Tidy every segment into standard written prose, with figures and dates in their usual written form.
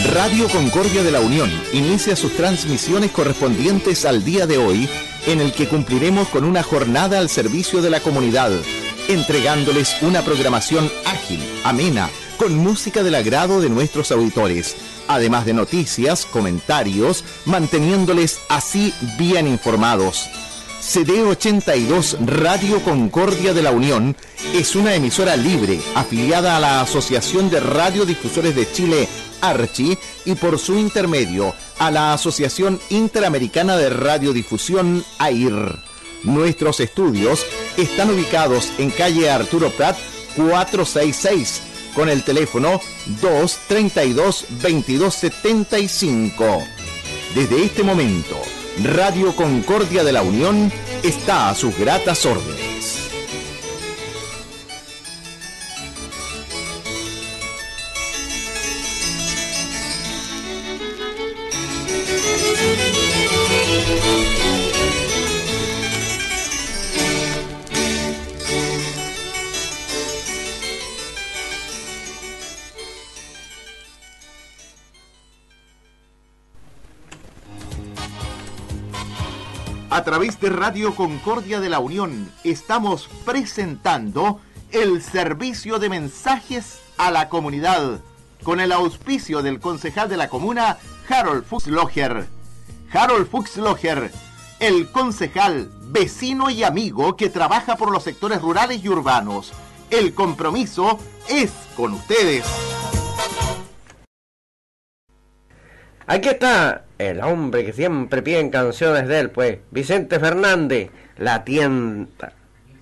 Radio Concordia de la Unión inicia sus transmisiones correspondientes al día de hoy, en el que cumpliremos con una jornada al servicio de la comunidad, entregándoles una programación ágil, amena, con música del agrado de nuestros auditores, además de noticias, comentarios, manteniéndoles así bien informados. CD82 Radio Concordia de la Unión es una emisora libre afiliada a la Asociación de Radiodifusores de Chile, ARCHI, y por su intermedio a la Asociación Interamericana de Radiodifusión, AIR. Nuestros estudios están ubicados en calle Arturo Prat 466 con el teléfono 232-2275. Desde este momento, Radio Concordia de la Unión está a sus gratas órdenes. A través de Radio Concordia de la Unión estamos presentando el servicio de mensajes a la comunidad, con el auspicio del concejal de la comuna, Harold Fuchslocher. Harold Fuchslocher, el concejal, vecino y amigo que trabaja por los sectores rurales y urbanos. El compromiso es con ustedes. Aquí está el hombre que siempre piden canciones de él, pues, Vicente Fernández, La Tienda.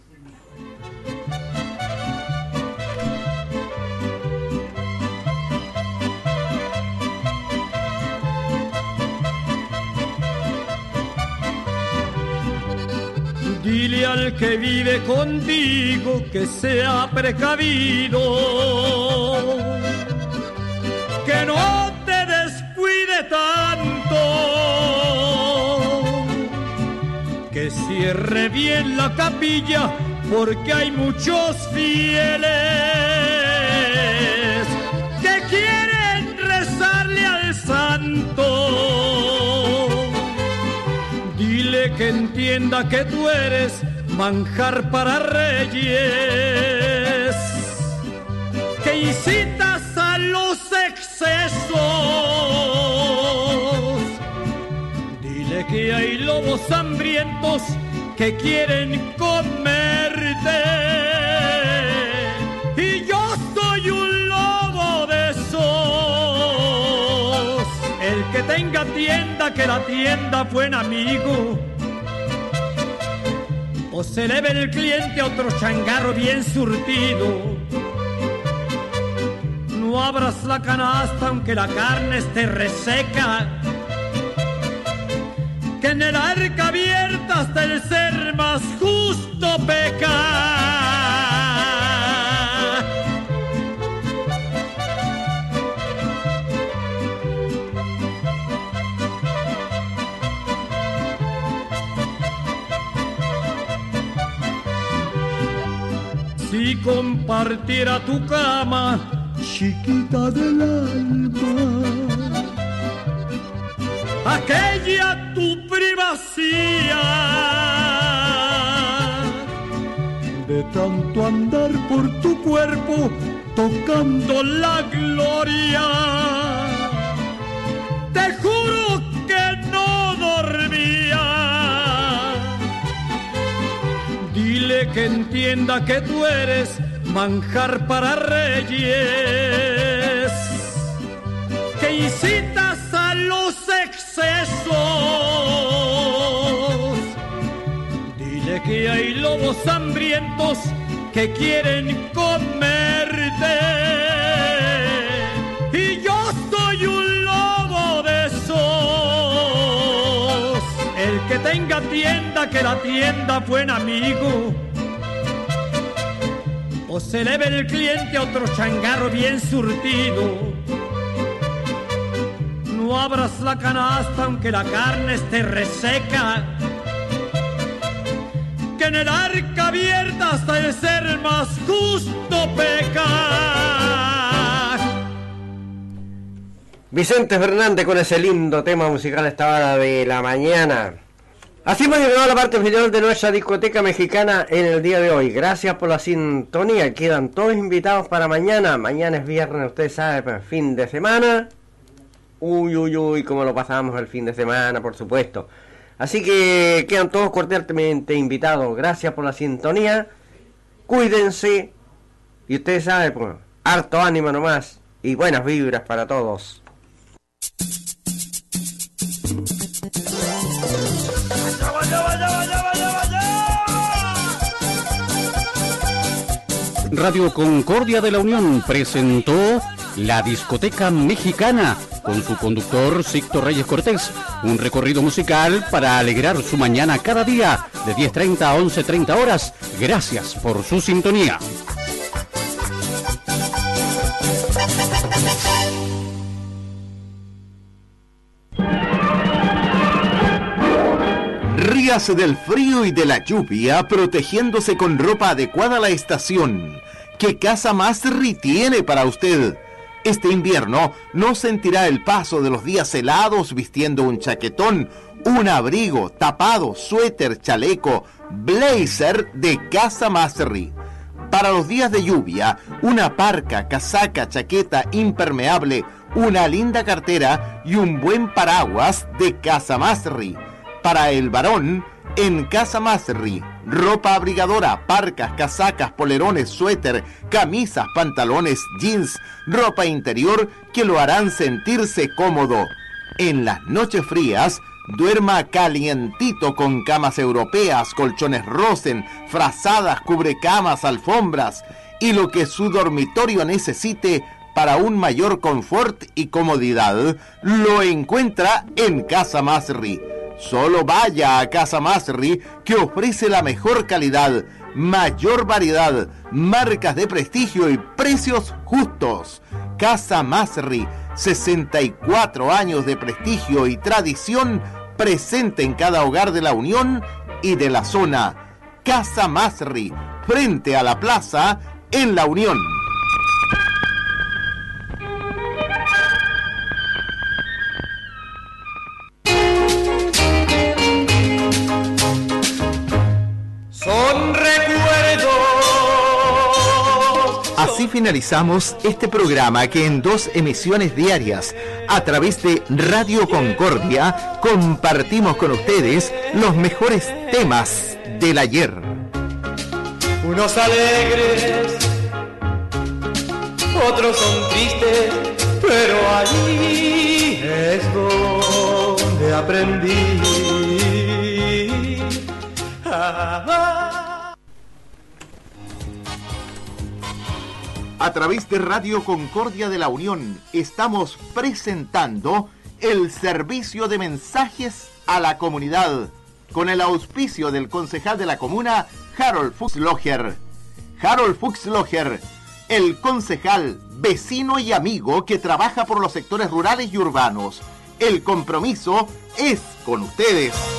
Dile al que vive contigo que sea precavido, que no te descuide tanto, que cierre bien la capilla porque hay muchos fieles que quieren rezarle al santo. Dile que entienda que tú eres manjar para reyes, que incitas a los excesos. Dile que hay lobos hambrientos que quieren comerte, y yo soy un lobo de esos. El que tenga tienda, que la tienda buen amigo, o se le ve el cliente a otro changarro bien surtido. No abras la canasta aunque la carne esté reseca, que en el arca abierta hasta el ser más justo peca. Si compartiera tu cama, chiquita del alma, aquella tu privacidad, de tanto andar por tu cuerpo tocando la gloria, te juro que no dormía. Dile que entienda que tú eres manjar para reyes, que incitas a los excesos. Dile que hay lobos hambrientos que quieren comerte, y yo soy un lobo de esos. El que tenga tienda, que la tienda buen amigo, o se le ve el cliente a otro changarro bien surtido. No abras la canasta aunque la carne esté reseca, que en el arca abierta hasta el ser más justo peca. Vicente Fernández con ese lindo tema musical a esta hora de la mañana. Así hemos llegado a la parte final de nuestra discoteca mexicana en el día de hoy. Gracias por la sintonía. Quedan todos invitados para mañana. Mañana es viernes, ustedes saben, fin de semana. Uy, cómo lo pasamos el fin de semana, por supuesto. Así que quedan todos cordialmente invitados. Gracias por la sintonía. Cuídense. Y ustedes saben, pues, harto ánimo nomás. Y buenas vibras para todos. Radio Concordia de la Unión presentó La Discoteca Mexicana con su conductor Sixto Reyes Cortés, un recorrido musical para alegrar su mañana cada día de 10:30 a 11:30 horas. Gracias por su sintonía. Ríase del frío y de la lluvia protegiéndose con ropa adecuada a la estación. ¿Qué Casa Masri tiene para usted? Este invierno no sentirá el paso de los días helados vistiendo un chaquetón, un abrigo, tapado, suéter, chaleco, blazer de Casa Masri. Para los días de lluvia, una parca, casaca, chaqueta impermeable, una linda cartera y un buen paraguas de Casa Masri. Para el varón, en Casa Masri, ropa abrigadora, parcas, casacas, polerones, suéter, camisas, pantalones, jeans, ropa interior que lo harán sentirse cómodo. En las noches frías, duerma calientito con camas europeas, colchones Rosen, frazadas, cubrecamas, alfombras y lo que su dormitorio necesite para un mayor confort y comodidad, lo encuentra en Casa Masri. Solo vaya a Casa Masri, que ofrece la mejor calidad, mayor variedad, marcas de prestigio y precios justos. Casa Masri, 64 años de prestigio y tradición, presente en cada hogar de la Unión y de la zona. Casa Masri, frente a la plaza, en la Unión. Así finalizamos este programa que en 2 emisiones diarias, a través de Radio Concordia, compartimos con ustedes los mejores temas del ayer. Unos alegres, otros son tristes, pero allí es donde aprendí a amar. A través de Radio Concordia de la Unión estamos presentando el servicio de mensajes a la comunidad con el auspicio del concejal de la comuna, Harold Fuchslocher. Harold Fuchslocher, el concejal, vecino y amigo que trabaja por los sectores rurales y urbanos. El compromiso es con ustedes.